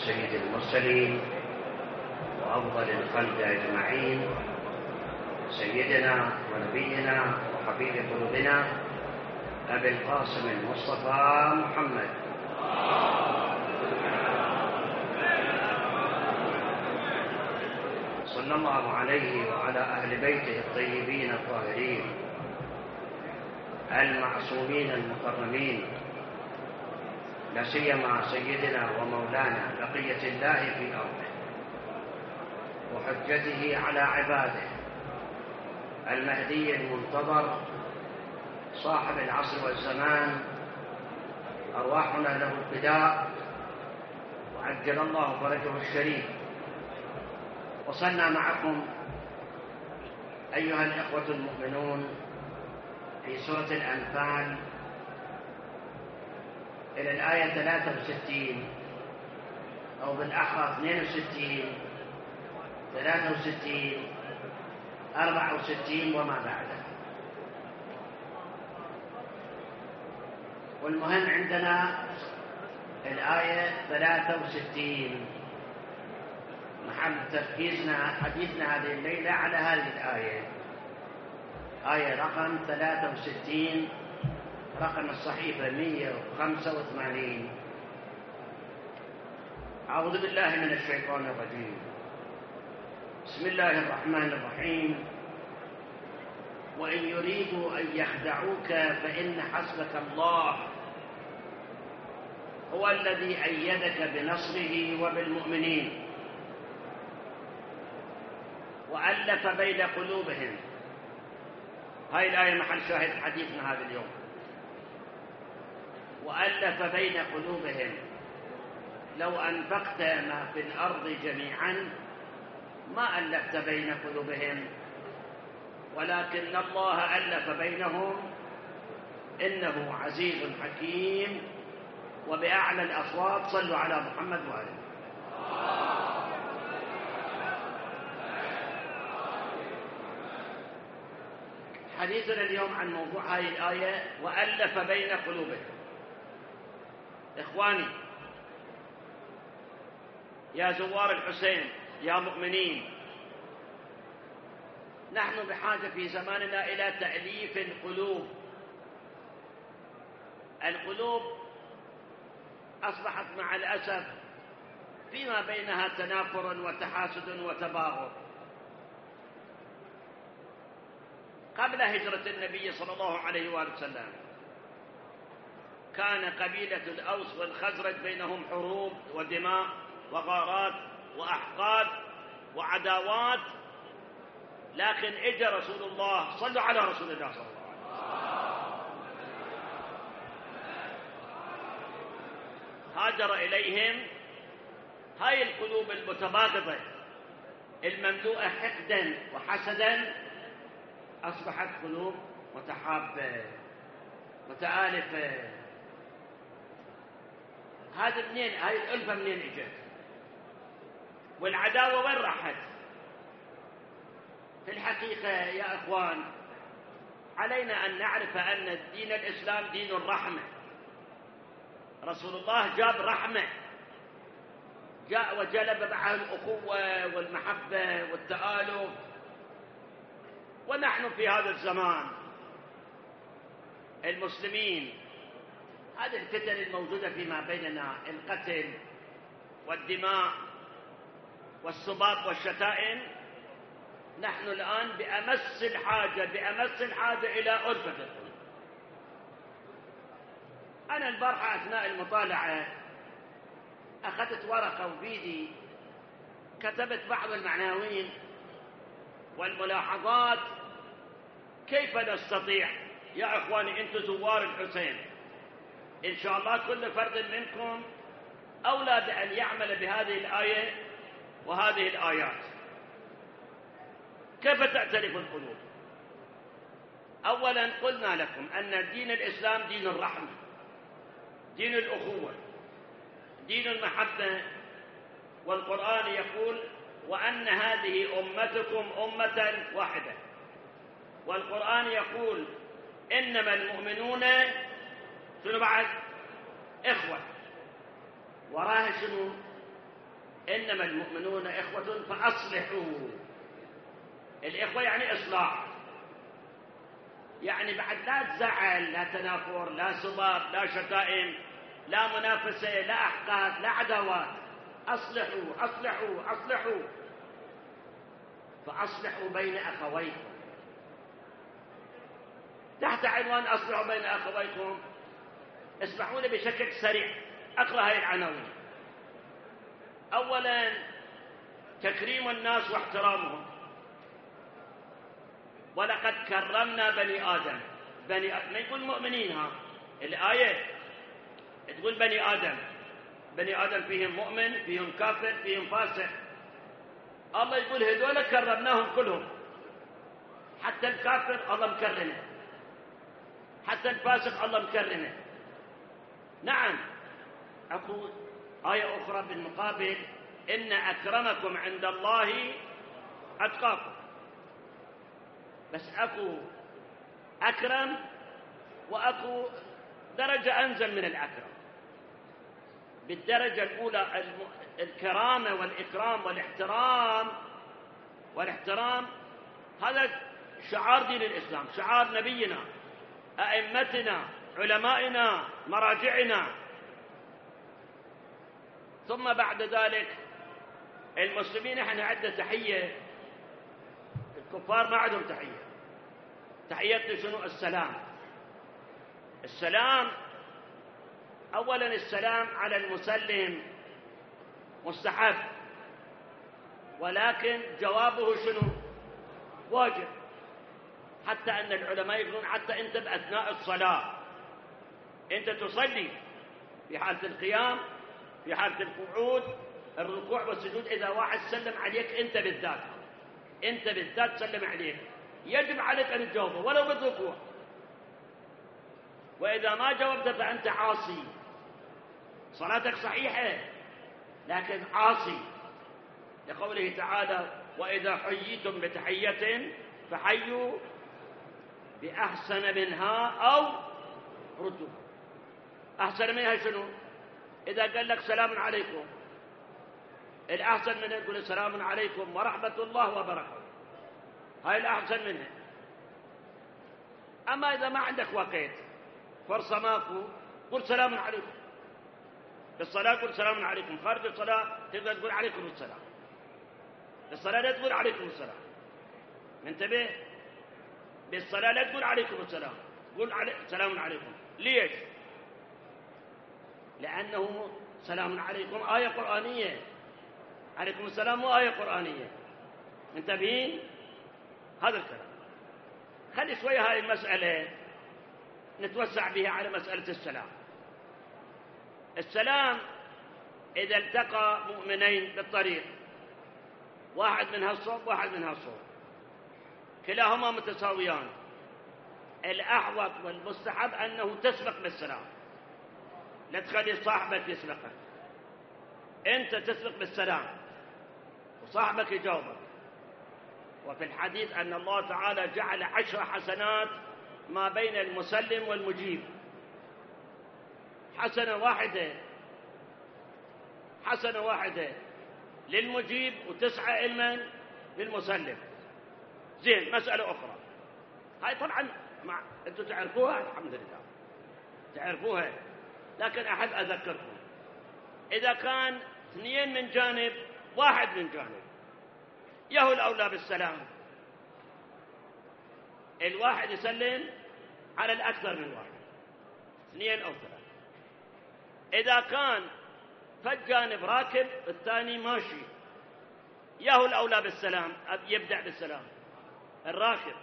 وسيد المرسلين وأفضل الخلق أجمعين، سيدنا ونبينا وحبيب قلوبنا أبي القاسم المصطفى محمد صلى الله عليه وعلى أهل بيته الطيبين الطاهرين المعصومين المكرمين، لا سيما سيدنا ومولانا بقية الله في أرضه وحجته على عباده، المهدي المنتظر صاحب العصر والزمان، أرواحنا له الفداء وعجل الله فرجه الشريف. وصلنا معكم أيها الإخوة المؤمنون في سورة الأنفال إلى الآية 63 أو بالأحرى 62 63 64 وما بعدها. والمهم عندنا الآية 63 محل تركيزنا حديثنا هذه الليلة على هذه الآية، آية رقم 63 رقم الصحيفة 185. أعوذ بالله من الشيطان الرجيم. بسم الله الرحمن الرحيم. وإن يريدوا أن يخدعوك فإن حسبك الله هو الذي أيدك بنصره وبالمؤمنين وألف بين قلوبهم. هاي الآية محل شاهد حديثنا هذا اليوم. وألف بين قلوبهم لو أنفقت ما في الأرض جميعا ما ألفت بين قلوبهم ولكن الله ألف بينهم إنه عزيز حكيم. وبأعلى الأصوات صلوا على محمد وآله. حديثنا اليوم عن موضوع هذه الآية وألف بين قلوبهم. إخواني يا زوار الحسين يا مؤمنين، نحن بحاجة في زماننا إلى تأليف القلوب. القلوب أصبحت مع الأسف فيما بينها تنافر وتحاسد وتباغض. قبل هجرة النبي صلى الله عليه وآله وسلم كان قبيلة الأوس والخزرج بينهم حروب ودماء وغارات وأحقاد وعداوات، لكن اجى رسول الله، صلوا على رسول الله صلى الله عليه وسلم، هاجر إليهم. هاي القلوب المتباغضة المملوءة حقدا وحسدا أصبحت قلوب متحابة متآلفة. هذه منين؟ هاي الألفة منين اجت؟ والعداوة وين راحت؟ في الحقيقة يا أخوان علينا أن نعرف أن دين الإسلام دين الرحمة. رسول الله جاب رحمة، جاء وجلب معه الأخوة والمحبة والتآلف. ونحن في هذا الزمان المسلمين هذه الفتن الموجودة فيما بيننا، القتل والدماء والسباط والشتائم، نحن الآن بأمس الحاجة إلى ألفة القلوب. أنا البارحة أثناء المطالعة أخذت ورقة وبيدي كتبت بعض المعناوين والملاحظات. كيف نستطيع يا أخواني أنتم زوار الحسين، إن شاء الله كل فرد منكم أولى بأن يعمل بهذه الآية وهذه الآيات. كيف تأتلف القلوب؟ أولا قلنا لكم أن دين الإسلام دين الرحمة، دين الأخوة، دين المحبة. والقرآن يقول وأن هذه أمتكم أمة واحدة. والقرآن يقول إنما المؤمنون شنو بعد؟ إخوة. وراها شنو؟ إنما المؤمنون إخوة فأصلحوا. الإخوة يعني إصلاح، يعني بعد لا تزعل، لا تنافر، لا سباب، لا شتائم، لا منافسة، لا أحقاد، لا عداوات. أصلحوا أصلحوا أصلحوا، فأصلحوا بين أخويكم. تحت عنوان أصلحوا بين أخويكم اسمحوا لي بشكل سريع أقرأ هذه العناوين. أولا تكريم الناس واحترامهم. ولقد كرمنا بني آدم. ما يقول مؤمنين، ها الآية تقول بني آدم. بني آدم فيهم مؤمن، فيهم كافر، فيهم فاسق. الله يقول هذول كرمناهم كلهم، حتى الكافر الله مكرمه، حتى الفاسق الله مكرمه. نعم. أقول آية أخرى بالمقابل: إن أكرمكم عند الله أتقاكم. بس أكو أكرم وأكو درجة أنزل من الأكرم. بالدرجة الأولى الكرامة والإكرام والاحترام هذا شعار دين الإسلام، شعار نبينا، أئمتنا، علمائنا، مراجعنا. ثم بعد ذلك المسلمين احنا عندنا تحية، الكفار ما عندهم تحية. تحيتنا شنو؟ السلام. السلام أولا السلام على المسلم مستحب، ولكن جوابه شنو؟ واجب. حتى أن العلماء يقولون حتى أنت بأثناء الصلاة أنت تصلي في حالة القيام، في حالة القعود، الركوع والسجود، إذا واحد سلم عليك أنت بالذات سلم عليك، يجب عليك أن تجاوبه ولو بالركوع. وإذا ما جاوبت فأنت عاصي. صلاتك صحيحة لكن عاصي، لقوله تعالى: وإذا حييتم بتحية فحيوا بأحسن منها أو ردوها. أحسن منها شنو؟ إذا قال لك سلام عليكم، الأحسن منها يقول سلام عليكم ورحمة الله وبركاته، هاي الأحسن منها. أما إذا ما عندك وقت، فرصة ماكو، قل سلام عليكم. بالصلاة قل سلام عليكم، خارج الصلاة تقدر تقول عليكم السلام. بالصلاة لا تقول عليكم السلام، انتبه. بالصلاة لا تقول عليكم السلام، قل سلام عليكم. ليش؟ لأنه سلام عليكم آية قرآنية، عليكم السلام مو آية قرآنية. منتبهين؟ هذا الكلام. خلي شوية هاي المسألة نتوسع بها على مسألة السلام. السلام إذا التقى مؤمنين بالطريق، واحد من هالصوب واحد من هالصوب، كلاهما متساويان، الأحوط والمستحب أنه تسبق بالسلام، لا تخلي صاحبك يسبقك، أنت تسبق بالسلام وصاحبك يجاوبك. وفي الحديث أن الله تعالى جعل 10 حسنات ما بين المسلم والمجيب. حسنة واحدة للمجيب و9 علما للمسلم. زين، مسألة أخرى هاي طبعا أنتم تعرفوها الحمد لله تعرفوها، لكن أحب أذكركم. إذا كان 2 من جانب 1 من جانب، يهو الأولى بالسلام، الواحد يسلم على الأكثر من واحد، 2 أو 3. إذا كان فالجانب راكب الثاني ماشي، يهو الأولى بالسلام، يبدأ بالسلام الراكب.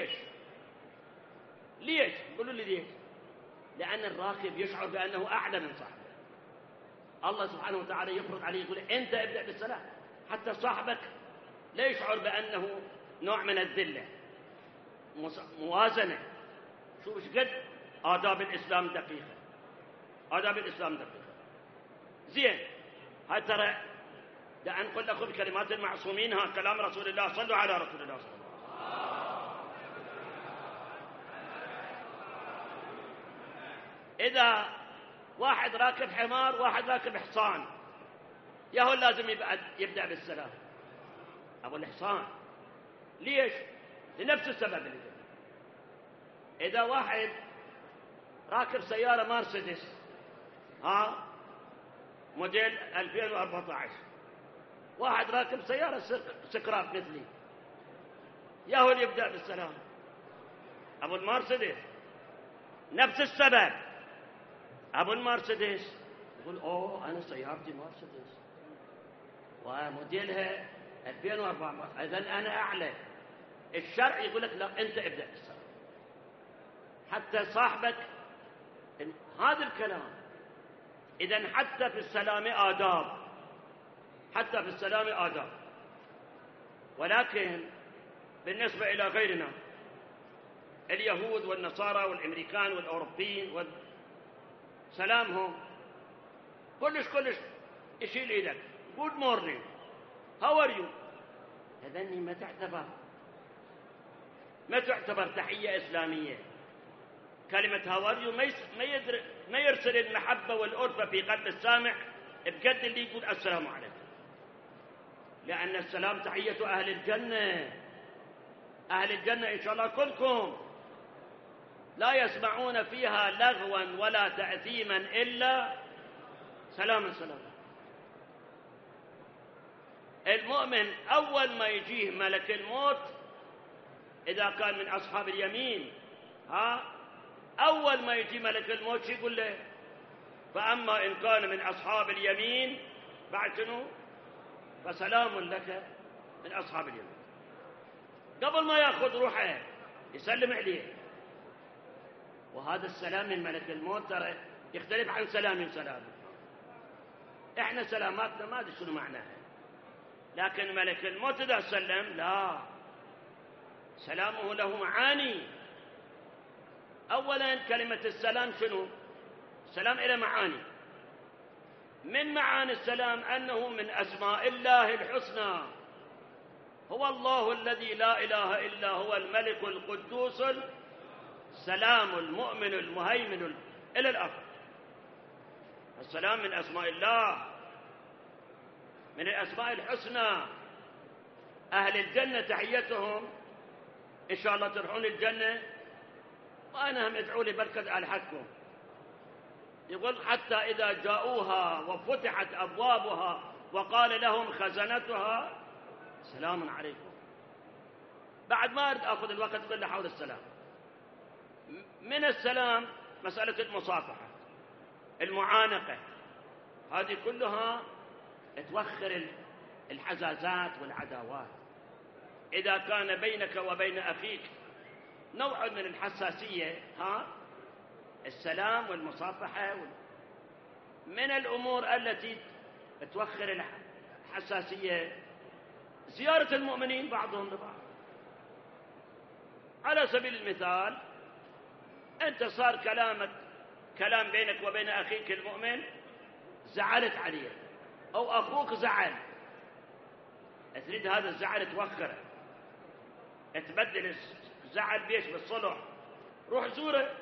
ليش؟ قولوا لي ليش؟ لأن الراكب يشعر بأنه أعلى من صاحبه. الله سبحانه وتعالى يفرض عليه يقول أنت ابدأ بالسلام، حتى صاحبك لا يشعر بأنه نوع من الذلة. موازنة. شوف ايش قد آداب الإسلام دقيقة، آداب الإسلام دقيقة. زين، هاي ترى دا أنقل لكم بكلمات المعصومين، ها كلام رسول الله. صلوا على رسول الله صلى الله عليه وسلم. إذا واحد راكب حمار واحد راكب حصان، ياهو لازم يبدأ بالسلام. أبو الحصان ليش؟ لنفس السبب اللي جاي. إذا واحد راكب سيارة مرسيدس موديل 2014، واحد راكب سيارة سكراب مثلي، ياهو يبدأ بالسلام. أبو المرسيدس نفس السبب. أبو المرسيدس يقول أنا سيارتي مرسيدس وموديلها 2014، إذن أنا أعلى. الشرع يقول لك لا، أنت ابدأ بالسلام. حتى صاحبك هذا الكلام. إذن حتى في السلام آداب، حتى في السلام آداب. ولكن بالنسبة إلى غيرنا اليهود والنصارى والأمريكان والأوروبيين سلامهم كلش يشيل إيدك good morning how are you. هذني ما تعتبر تحية إسلامية. كلمة how are you ما يرسل المحبة والألفة في قلب السامع بقد اللي يقول السلام عليكم، لأن السلام تحية أهل الجنة. أهل الجنة إن شاء الله كلكم لا يسمعون فيها لغوا ولا تأثيما إلا سلاما سلاما. المؤمن أول ما يجيه ملك الموت إذا كان من أصحاب اليمين أول ما يجي ملك الموت يقول له فأما إن كان من أصحاب اليمين بعد شنو؟ فسلام لك من أصحاب اليمين. قبل ما يأخذ روحه يسلم عليه. وهذا السلام من ملك الموت ترى يختلف عن سلام. احنا سلاماتنا ما ادري شنو معناها، لكن ملك الموت اذا سلم لا، سلامه له معاني. اولا كلمة السلام شنو؟ السلام إلى معاني. من معاني السلام أنه من أسماء الله الحسنى. هو الله الذي لا إله إلا هو الملك القدوس السلام المؤمن المهيمن إلى الآخر. السلام من أسماء الله، من الأسماء الحسنى. أهل الجنة تحيتهم إن شاء الله تروحون الجنة، وأنا هم ادعوا لي بركة ألحقكم. يقول حتى إذا جاءوها وفتحت أبوابها وقال لهم خزنتها سلام عليكم. بعد ما أريد أخذ الوقت كله حول السلام. من السلام مسألة المصافحة، المعانقة، هذه كلها توخر الحزازات والعداوات. إذا كان بينك وبين أخيك نوع من الحساسية السلام والمصافحة من الأمور التي توخر الحساسية. زيارة المؤمنين بعضهم لبعض. على سبيل المثال أنت صار كلام بينك وبين أخيك المؤمن، زعلت عليه أو أخوك زعل، تريد هذا الزعل توخره، تبدل الزعل بيش بالصلح، روح زوره.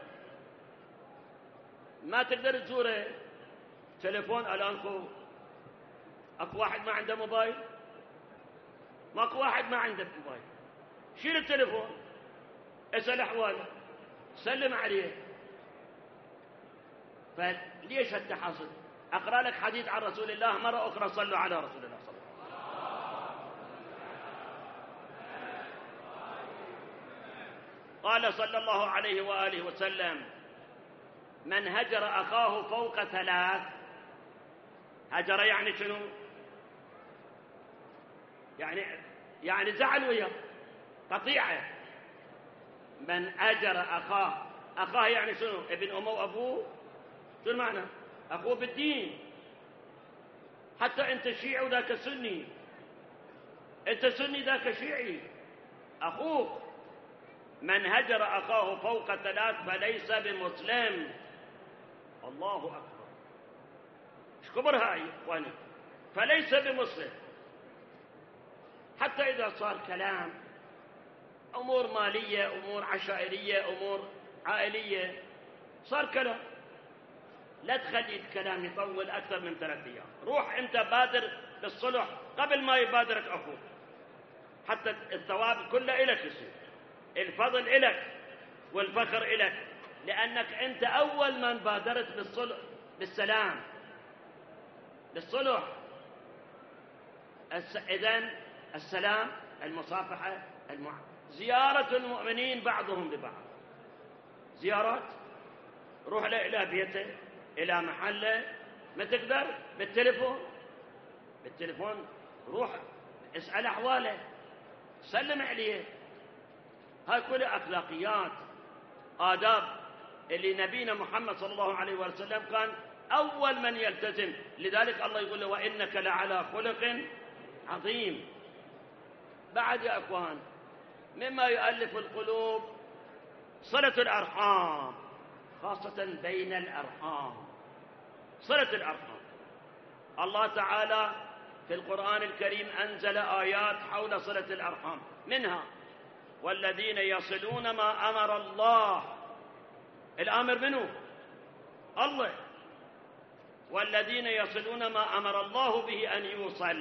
ما تقدر تزوره تليفون. الآن أكو واحد ما عنده موبايل، ماكو واحد ما عنده موبايل، شيل التليفون اسأل أحواله، سلم عليه. فليش التحصل؟ أقرأ لك حديث عن رسول الله مرة أخرى، صلوا على رسول الله صلى الله عليه وسلم. قال صلى الله عليه وآله وسلم من هجر أخاه فوق 3. هجر يعني شنو؟ يعني زعل وياه، قطيعة. من هجر أخاه يعني شنو؟ ابن أمه وأبوه. شو المعنى؟ أخوه بالدين. حتى أنت شيعي وذاك سني، أنت سني ذاك شيعي، أخوك. من هجر أخاه فوق 3 فليس بمسلم. الله أكبر، ايش كبر هاي إخواني؟ فليس بمسلم. حتى إذا صار كلام أمور مالية، أمور عشائرية، أمور عائلية، صار كلام لا تخلي الكلام يطول أكثر من 3 أيام. روح أنت بادر بالصلح قبل ما يبادرك أخوك، حتى الثواب كله إلك يصير، الفضل إلك والفخر إلك، لأنك أنت أول من بادرت بالصلح، بالسلام، بالصلح. إذن السلام، المصافحة، زيارة المؤمنين بعضهم لبعض، زيارات، روح له إلى بيته، إلى محله، ما تقدر بالتليفون روح اسأل أحواله، سلم عليه. هاي كلها أخلاقيات، آداب اللي نبينا محمد صلى الله عليه وسلم كان أول من يلتزم. لذلك الله يقول له وإنك لعلى خلق عظيم. بعد يا أخوان، مما يؤلف القلوب صلة الأرحام، خاصة بين الأرحام، صلة الأرحام. الله تعالى في القرآن الكريم أنزل آيات حول صلة الأرحام، منها والذين يصلون ما أمر الله، الآمر منه الله، والذين يصلون ما أمر الله به أن يوصل.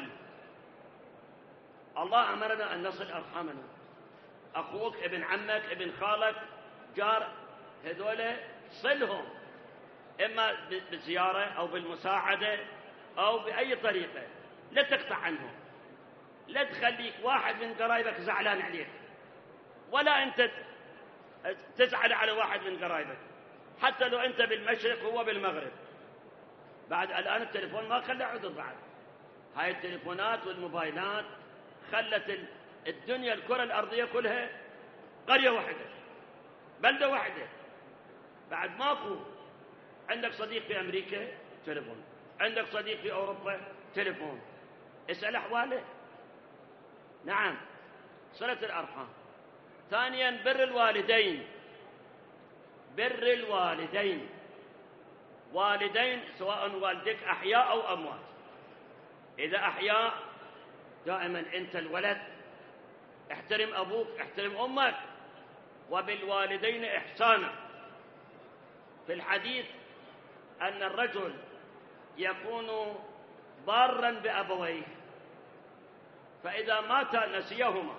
الله أمرنا أن نصل أرحامنا، أخوك، ابن عمك، ابن خالك، جار، هذول صلهم، إما بالزيارة أو بالمساعدة أو بأي طريقة، لا تقطع عنهم، لا تخليك واحد من قرايبك زعلان عليك، ولا أنت تزعل على واحد من قرايبك، حتى لو أنت بالمشرق وهو بالمغرب. بعد الآن التليفون ما خلى عذر، بعد هاي التليفونات والموبايلات خلت الدنيا، الكرة الأرضية كلها قرية واحدة، بلدة واحدة. بعد ماكو عندك صديق في أمريكا، تليفون، عندك صديق في أوروبا، تليفون، اسأل أحواله. نعم، صلة الأرحام. ثانيا بر الوالدين، بر الوالدين، والدين سواء والدك أحياء أو أموات. إذا أحياء دائما أنت الولد احترم أبوك، احترم أمك، وبالوالدين إحسانا. في الحديث أن الرجل يكون بارا بأبويه، فإذا مات نسيهما،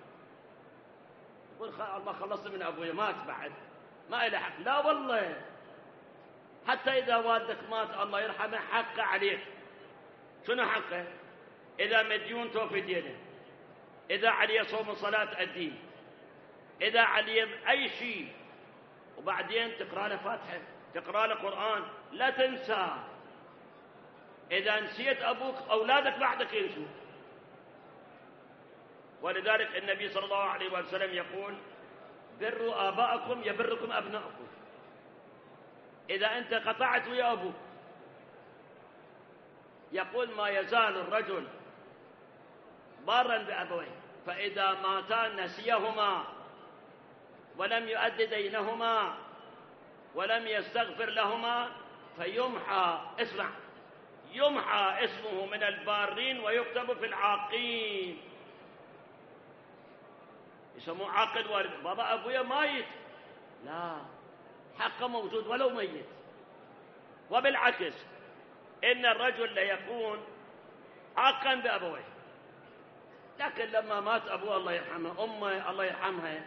يقول الله خلصت من أبوي، مات بعد ما إله حق. لا والله، حتى إذا والدك مات الله يرحمه حقه عليك. شنو حقه؟ إذا مديون توفي دينه، إذا عليه صوم صلاة الدين، إذا عليه أي شيء، وبعدين تقرأ له فاتحة، تقرأ له قرآن، لا تنسى. إذا نسيت أبوك أولادك بعدك ينسوا. ولذلك النبي صلى الله عليه وسلم يقول بروا آباءكم يبركم أبناءكم. إذا أنت قطعت ويا أبوك، يقول ما يزال الرجل بارا بأبويه، فإذا ماتا نسيهما ولم يؤد دينهما ولم يستغفر لهما فيمحى، اسمع، يمحى اسمه من البارين ويكتب في العاقين. يسموه عاقل والد. بابا أبويا ميت، لا، حقه موجود ولو ميت. وبالعكس إن الرجل ليكون عاقا بأبويه، لكن لما مات أبوه الله يرحمه، أمه الله يرحمها،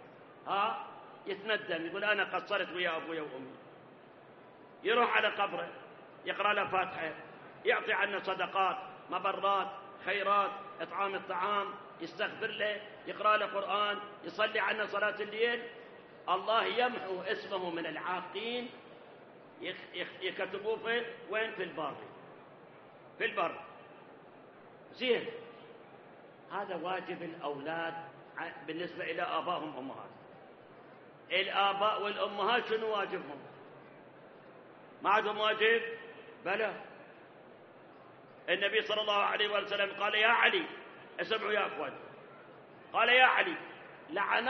يتندم، يقول أنا قصرت ويا أبويا وأمي. يروح على قبره، يقرأ له فاتحة، يعطي عنه صدقات، مبرات، خيرات، إطعام الطعام، يستغفر له، يقرأ له قرآن، يصلي عنه صلاة الليل. الله يمحو اسمه من العاقين، يكتبوه في وين؟ في البر، في البر. زين، هذا واجب الأولاد بالنسبة إلى آبائهم وأمهاتهم. الآباء والأمهات شنو واجبهم؟ ما عندهم واجب؟ بلى. النبي صلى الله عليه وسلم قال يا علي، اسمعوا يا أخوان، قال يا علي لعن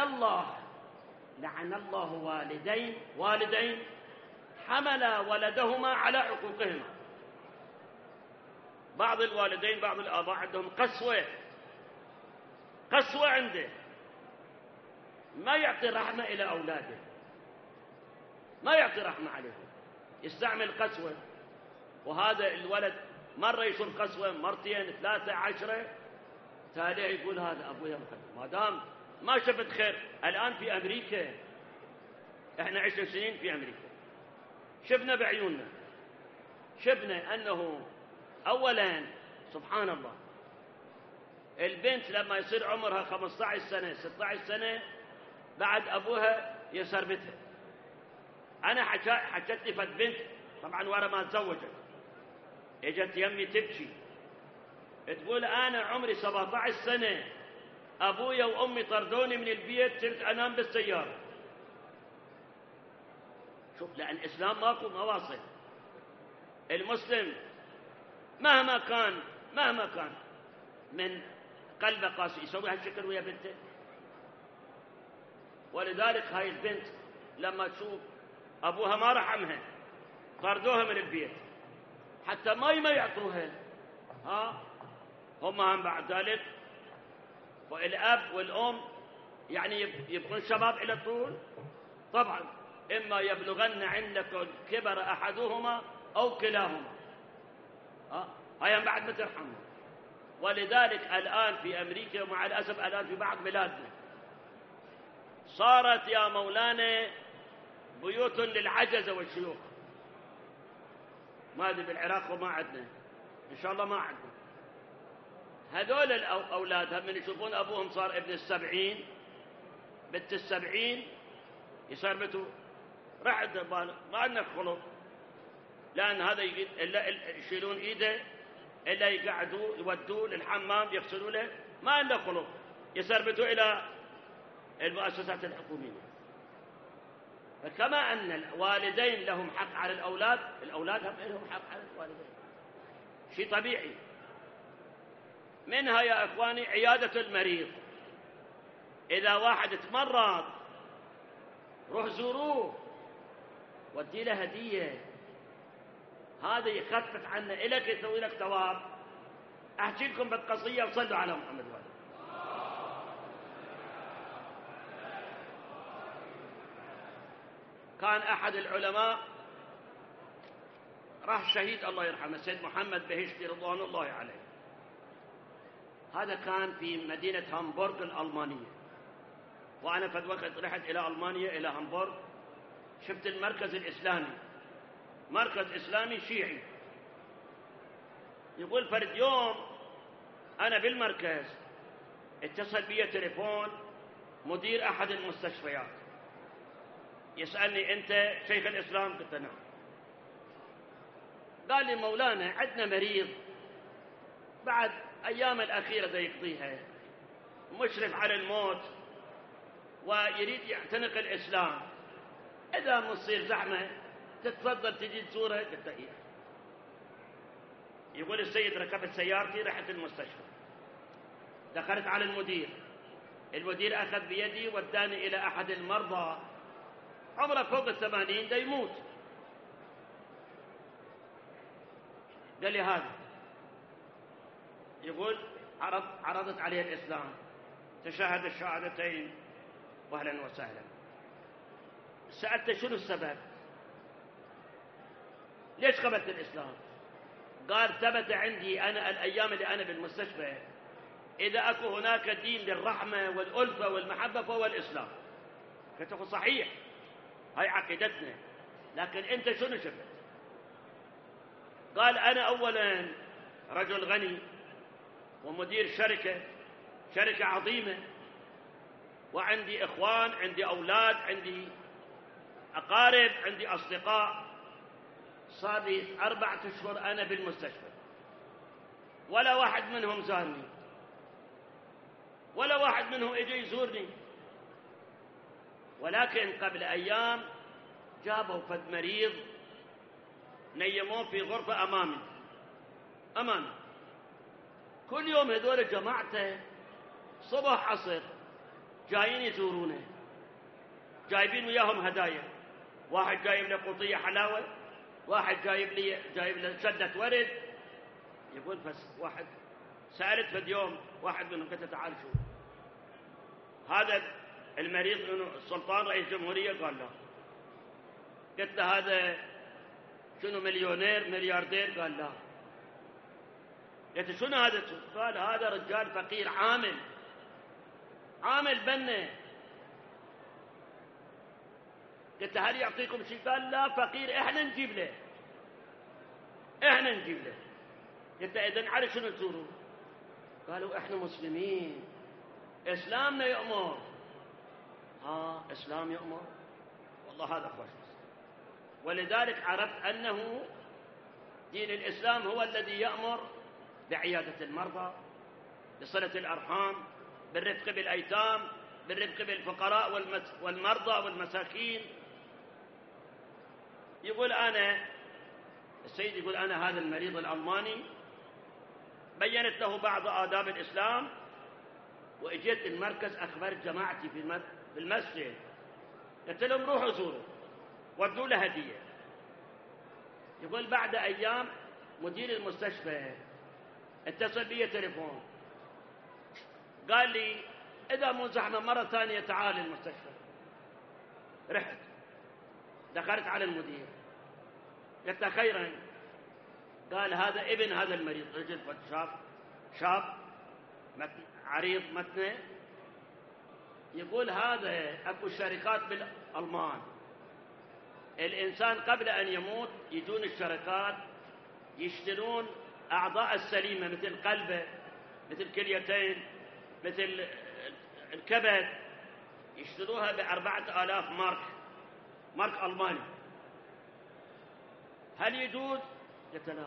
الله والدين حملا ولدهما على عقوقهما. بعض الوالدين، بعض الآباء عندهم قسوة عنده، ما يعطي رحمة إلى أولاده، ما يعطي رحمة عليهم. يستعمل قسوة، وهذا الولد مرة يشوف قسوة، مرتين، 3، 10، تالي يقول هذا أبويا ما دام ما شفت خير. الآن في أمريكا، إحنا 10 سنين في أمريكا، شفنا بعيوننا، شفنا أنه أولا سبحان الله البنت لما يصير عمرها 15 سنة 16 سنة بعد أبوها يسربتها. أنا حكت لي فت بنت طبعا ورا ما تزوجت، اجت يمي تبكي تقول أنا عمري 17 سنة أبويا وأمي طردوني من البيت، صرت أنام بالسيارة. شوف، لأن الإسلام ماكو مواصل. المسلم مهما كان من قلبه قاسي يسوي هالشكل ويا بنته. ولذلك هاي البنت لما تشوف أبوها ما رحمها، طردوها من البيت، حتى ما يعطوها، هم بعد ذلك والأب والأم يعني يبقون شباب إلى طول. طبعا إما يبلغن عندك الكبر أحدهما أو كلاهما، هاي بعد ما ترحمهم. ولذلك الآن في أمريكا ومع الأسف الآن في بعض بلادنا صارت يا مولانا بيوت للعجزة والشيوخ. ما أدري بالعراق وما عندنا، إن شاء الله ما عندنا. هذول الأولاد هم من يشوفون أبوهم صار ابن 70 بنت 70 يسربتوا، رعد ما عندنا خلق، لأن هذا إلا يشيلون إيده، إلا يقعدوا يودوه للحمام يغسلوا له، ما عنده خلق، يسربتوا إلى المؤسسات الحكومية. فكما أن الوالدين لهم حق على الأولاد، الأولاد هم لهم حق على الوالدين، شيء طبيعي. منها يا إخواني عيادة المريض. إذا واحد تمرض روح زوروه، ودي له هدية، هذا يخفف عنه، إلك يسوي لك ثواب. أحكي لكم بالقصية وصلوا على محمد وآله. كان أحد العلماء راح شهيد الله يرحمه سيد محمد بهشتي رضوان الله عليه، هذا كان في مدينة هامبورغ الألمانية، وأنا في وقت رحت إلى ألمانيا إلى هامبورغ، شفت المركز الإسلامي، مركز إسلامي شيعي. يقول فرد يوم أنا بالمركز اتصل بي تليفون مدير أحد المستشفيات يسألني أنت شيخ الإسلام؟ قلت نعم. قال لي مولانا عندنا مريض بعد أيام الأخيرة ذا يقضيها مشرف على الموت ويريد يعتنق الإسلام، إذا مصير زحمة تتفضل تجي تزوره؟ قلت إيه. يقول السيد ركبت سيارتي رحت المستشفى، دخلت على المدير أخذ بيدي وداني إلى أحد المرضى عمره فوق 80 دا يموت. قال لي هذا، يقول عرضت عليه الإسلام، تشهد الشهادتين وأهلا وسهلا. سألته شنو السبب؟ ليش قبلت الإسلام؟ قال ثبت عندي أنا الأيام اللي أنا بالمستشفى إذا أكو هناك دين للرحمة والألفة والمحبة فهو الإسلام. قلت له صحيح هاي عقيدتنا، لكن أنت شنو شفت؟ قال أنا أولا رجل غني ومدير شركة عظيمة، وعندي إخوان، عندي أولاد، عندي أقارب، عندي أصدقاء. صار لي 4 أشهر أنا بالمستشفى، ولا واحد منهم زارني، ولا واحد منهم اجى يزورني. ولكن قبل أيام جابوا فد مريض نيموه في غرفة أمامي. كل يوم هذول جماعته صبح عصر جايين يزورونه، جايبين وياهم هدايا، واحد جايب له قطية حلاوة، واحد جايب له شدة ورد. يقول بس واحد سألت في اليوم واحد منهم قلت تعال شوف هذا المريض منه السلطان رئيس جمهورية؟ قال لا. قلت له هذا شنو مليونير ملياردير؟ قال لا. قلت شنو هذا؟ قال هذا رجال فقير عامل بنه. قلت هل يعطيكم شيء؟ قال لا، فقير احنا نجيب له. قلت اذن على شنو تزورون؟ قالوا احنا مسلمين، اسلامنا يأمر. اسلام يأمر، والله هذا خوش. ولذلك عرفت انه دين الاسلام هو الذي يأمر بعيادة المرضى، بصلة الارحام، بالرفق بالايتام، بالرفق بالفقراء والمرضى والمساكين. يقول السيد يقول أنا هذا المريض الألماني بيّنت له بعض آداب الإسلام، وإجيت المركز أخبرت جماعتي في المسجد، قلت لهم روحوا زوروا، ودوا له هدية. يقول بعد أيام مدير المستشفى اتصل بي تليفون، قال لي إذا مو زحمة مرة ثانية تعال المستشفى. رحت دخلت على المدير، قلت له خيرا. قال هذا ابن هذا المريض، رجل شاب عريض متنه. يقول هذا اكو شركات بالألمان، الإنسان قبل أن يموت يجون الشركات يشترون أعضاء السليمة مثل قلبه، مثل كليتين، مثل الكبد، يشتروها ب4,000 مارك ألماني. هل يجوز؟ قلت لا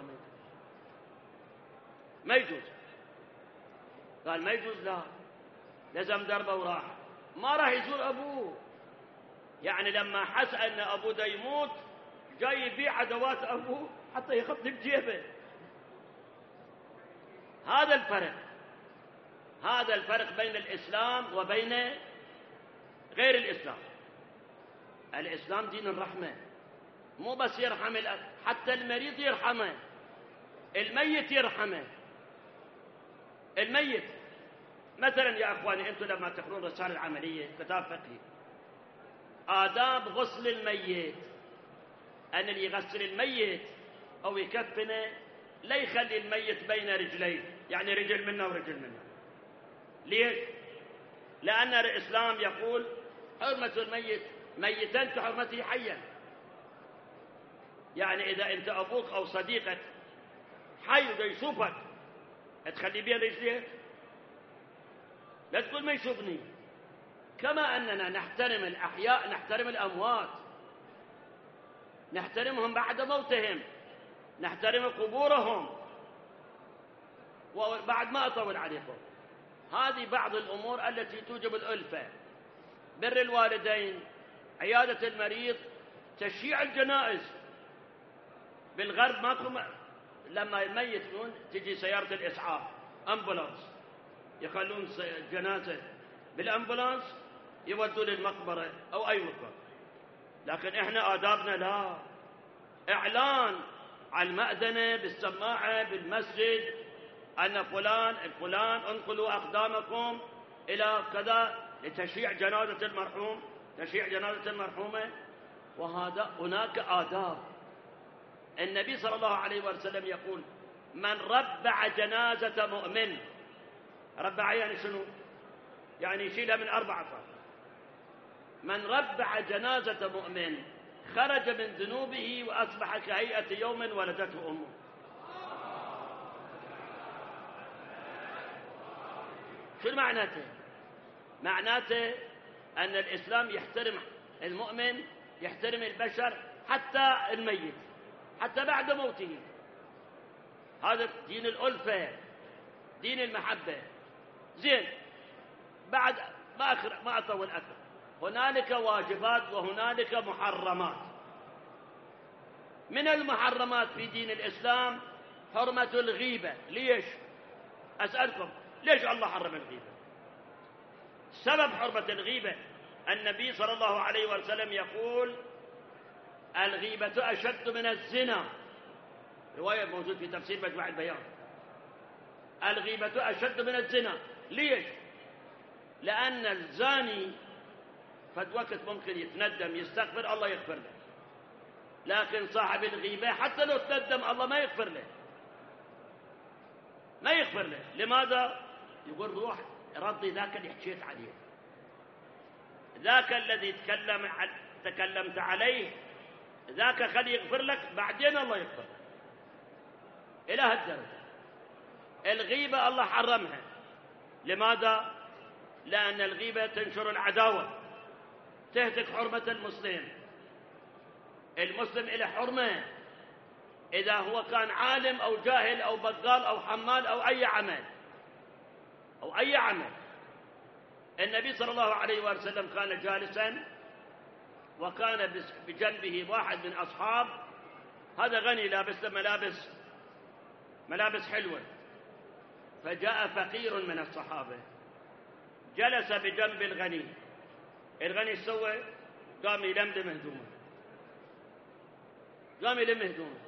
ما يجوز. قال ما يجوز، لا لزم دربه وراح. ما راح يزور أبوه، يعني لما حس أن أبوه دا يموت جاي يبيع أدوات أبوه حتى يخط بجيبه. هذا الفرق بين الإسلام وبين غير الإسلام. الإسلام دين الرحمة، مو بس يرحم حتى المريض يرحمه، الميت يرحمه. الميت مثلا يا أخواني، أنتم لما تقرون رسالة عملية كتاب فقهي آداب غسل الميت، أن اللي يغسل الميت أو يكفنه لا يخلي الميت بين رجلين، يعني رجل منه ورجل منه. ليش؟ لأن الإسلام يقول حرمة الميت ميتا كحرمته حيا. يعني إذا أنت أبوك أو صديقك حي وده يشوفك تخلي بين رجليك؟ لا تقول ما يشوفني. كما أننا نحترم الأحياء نحترم الأموات، نحترمهم بعد موتهم، نحترم قبورهم. وبعد ما أطول عليكم، هذه بعض الأمور التي توجب الألفة: بر الوالدين، عيادة المريض، تشييع الجنائز. بالغرب ماكو لما الميت يموت تجي سيارة الإسعاف أمبولانس، يخلون جنازة بالأمبولانس يودوا للمقبرة أو أي مكان. لكن إحنا آدابنا لا، إعلان على المأذنة بالسماعة بالمسجد أن فلان انقلوا أقدامكم إلى كذا لتشييع جنازة المرحوم، تشييع جنازة المرحومة. وهذا هناك آداب. النبي صلى الله عليه وسلم يقول من ربع جنازة مؤمن، ربع يعني شنو؟ يعني يشيلها من 4 أطراف. من ربع جنازة مؤمن خرج من ذنوبه وأصبح كهيئة يوم ولدته أمه. شو معناته؟ معناته أن الإسلام يحترم المؤمن، يحترم البشر، حتى الميت، حتى بعد موته. هذا دين الألفة، دين المحبة. زين، بعد ما أطول أكثر، هنالك واجبات وهنالك محرمات. من المحرمات في دين الإسلام حرمة الغيبة. ليش؟ أسألكم ليش الله حرم الغيبة؟ سبب حرمة الغيبة النبي صلى الله عليه وسلم يقول الغيبة أشد من الزنا، رواية موجود في تفسير مجمع البيان. الغيبة أشد من الزنا. ليش؟ لأن الزاني فد وقت ممكن يتندم يستغفر الله يغفر له، لكن صاحب الغيبة حتى لو تندم الله ما يغفر له، ما يغفر له. لماذا؟ يقول روح رضي ذاك اللي حكيت عليه، ذاك الذي تكلمت عليه، ذاك خلي يغفر لك، بعدين الله يغفر لك. إلى هالدرجة الغيبة الله حرمها. لماذا؟ لأن الغيبة تنشر العداوة، تهتك حرمة المسلم. المسلم له حرمة إذا هو كان عالم أو جاهل أو بقال أو حمال أو أي عمل أو أي عمل. النبي صلى الله عليه وسلم كان جالسا وكان بجنبه واحد من أصحاب، هذا غني لابس ملابس حلوة، فجاء فقير من الصحابة جلس بجنب الغني. الغني سوى قام يلملم هدومه، قام يلم هدومه،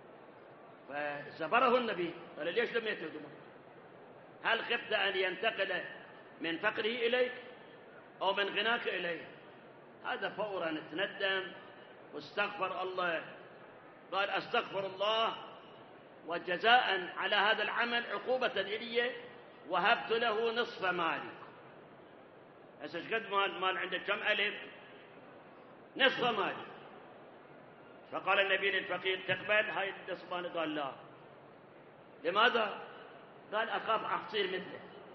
فزبره النبي قال ليش لميت هدومه؟ هل خفت أن ينتقل من فقره إليك أو من غناك إليه؟ هذا فورا تندم واستغفر الله، قال أستغفر الله وجزاء على هذا العمل عقوبة إلي وهبت له نصف مالي. هسه ايش قد مال عندك؟ كم ألف؟ نصف مالي. فقال النبي للفقير تقبل هاي النصف مالي؟ قال لا. لماذا؟ قال أخاف أصير مثله،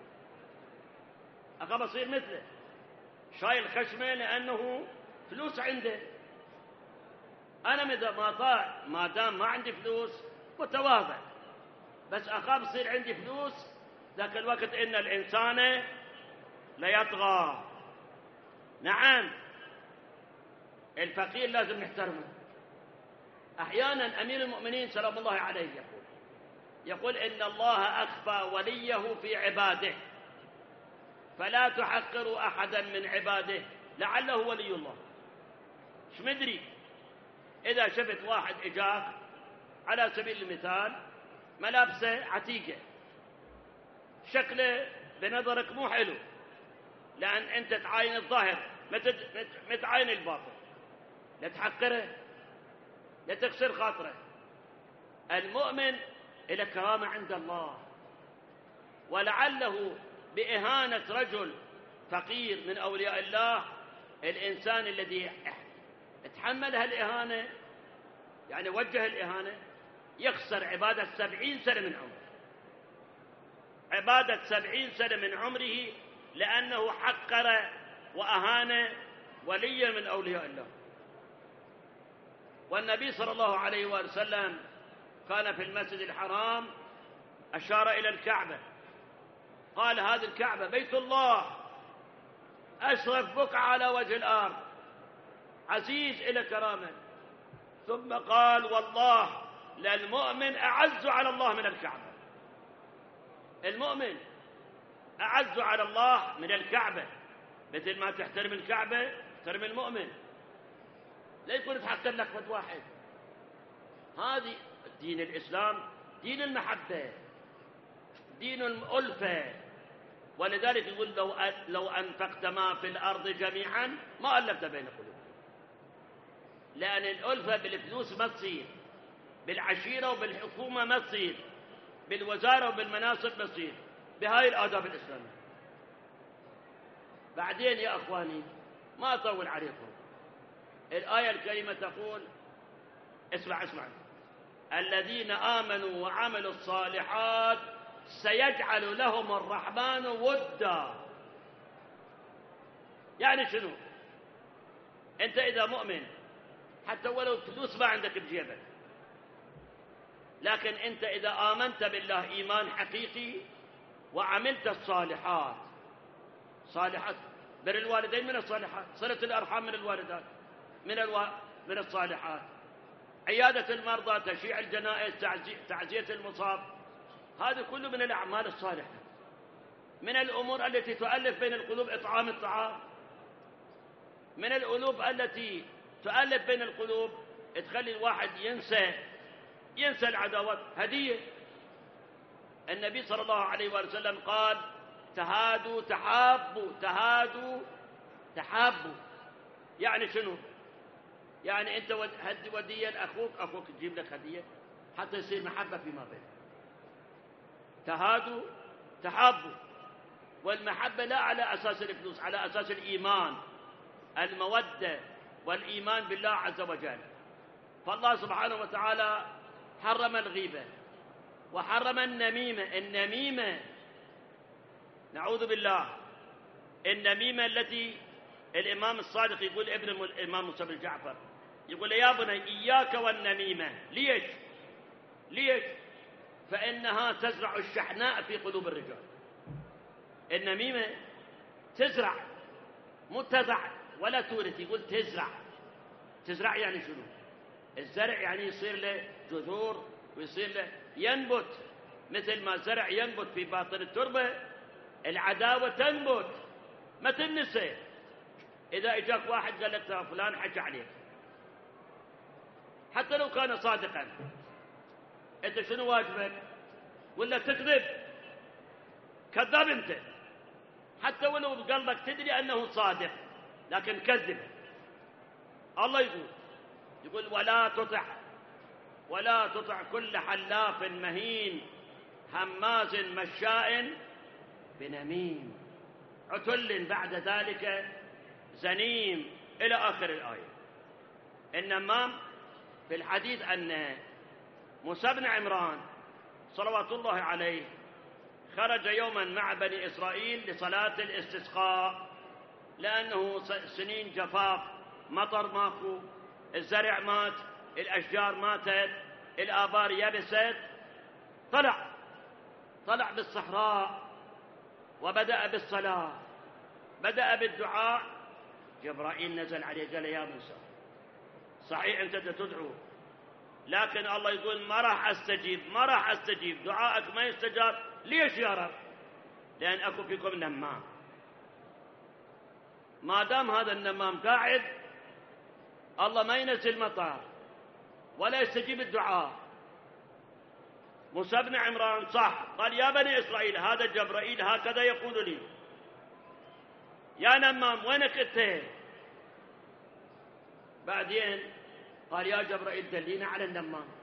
أخاف أصير مثله، شايل خشمه لأنه فلوس عنده. أنا ما دام ما عندي فلوس متواضع، بس أخاف يصير عندي فلوس ذاك الوقت إن الإنسان ليطغى. نعم الفقير لازم نحترمه. أحيانا أمير المؤمنين سلام الله عليه يقول إن الله أخفى وليه في عباده، فلا تحقروا أحدا من عباده لعله ولي الله. ايش مدري إذا شفت واحد إجاك على سبيل المثال ملابسه عتيقة، شكله بنظرك مو حلو، لأن أنت تعاين الظاهر ما تعاين الباطن، لا تحقره لا تكسر خاطره. المؤمن إلى كرامة عند الله، ولعله بإهانة رجل فقير من أولياء الله، الإنسان الذي تحمل هالإهانة يعني وجه الإهانة يخسر عبادة 70 سنة من عمره، عبادة 70 سنة من عمره، لأنه حقر وأهان وليا من أولياء الله. والنبي صلى الله عليه وسلم كان في المسجد الحرام أشار إلى الكعبة، قال هذه الكعبة بيت الله أشرف بقعة على وجه الأرض، عزيز إلى كرامة، ثم قال والله للمؤمن أعز على الله من الكعبة. المؤمن أعز على الله من الكعبة، مثل ما تحترم الكعبة تحترم المؤمن، لا يكون تحقر لك فد واحد. هذه دين الإسلام دين المحبة، دين الألفة. ولذلك يقول لو أنفقت ما في الأرض جميعا ما ألفت بين قلوبهم، لأن الألفة بالفلوس ما تصير، بالعشيرة وبالحكومة ما تصير، بالوزارة وبالمناصب ما تصير، بهاي الآداب الإسلامية. بعدين يا أخواني ما أطول عليكم، الآية الكريمة تقول اسمع الذين آمنوا وعملوا الصالحات سيجعل لهم الرحمن ودا. يعني شنو؟ أنت إذا مؤمن حتى ولو فلوس ما عندك بجيبك، لكن أنت إذا آمنت بالله إيمان حقيقي وعملت الصالحات، صالحات بر الوالدين من الصالحات، صلة الأرحام من الوالدات من الصالحات، عيادة المرضى، تشييع الجنائز، تعزية المصاب، هذا كله من الأعمال الصالحة. من الأمور التي تؤلف بين القلوب إطعام الطعام، من القلوب التي تؤلف بين القلوب تخلي الواحد ينسى العداوات، هدية. النبي صلى الله عليه وسلم قال تهادوا تحابوا، تهادوا تحابوا. يعني شنو؟ يعني أنت هدي وديا أخوك تجيب لك هدية حتى يصير محبة فيما بينهم. تهادوا تحابوا. والمحبة لا على أساس الفلوس، على أساس الإيمان، المودة والإيمان بالله عز وجل. فالله سبحانه وتعالى حرم الغيبة وحرم النميمة نعوذ بالله. النميمة التي الإمام الصادق يقول ابن الإمام موسى بن جعفر يقول يا بني إياك والنميمة. ليش؟ فإنها تزرع الشحناء في قلوب الرجال. النميمة تزرع، مو تزع ولا تورث، يقول تزرع يعني شنو؟ الزرع يعني يصير له جذور ويصير له ينبت، مثل ما الزرع ينبت في باطن التربة العداوة تنبت ما تنسى. إذا إجاك واحد قال لك فلان حكى عليك حتى لو كان صادقا، أنت شنو واجبك؟ ولا تكذب؟ كذاب أنت، حتى ولو بقلبك تدري أنه صادق لكن كذب. الله يقول ولا تطع كل حلاف مهين هماز مشاء بنميم عتل بعد ذلك زنيم إلى آخر الآية. النمام في الحديث أن موسى بن عمران صلوات الله عليه خرج يوما مع بني إسرائيل لصلاة الاستسقاء، لأنه سنين جفاف، مطر ماكو، الزرع مات، الأشجار ماتت، الآبار يبست. طلع بالصحراء وبدأ بالصلاة، بدأ بالدعاء. جبرائيل نزل عليه قال يا موسى صحيح أنت تدعو، لكن الله يقول ما راح أستجيب، دعائك ما يستجاب. ليش يا رب؟ لأن أكو فيكم نمام. ما دام هذا النمام قاعد الله ما ينزل مطر ولا يستجيب الدعاء. موسى بن عمران صح قال يا بني إسرائيل هذا جبرائيل هكذا يقول لي، يا نمام وينك أنت؟ بعدين قال يا جبرائيل دلينا على النمام.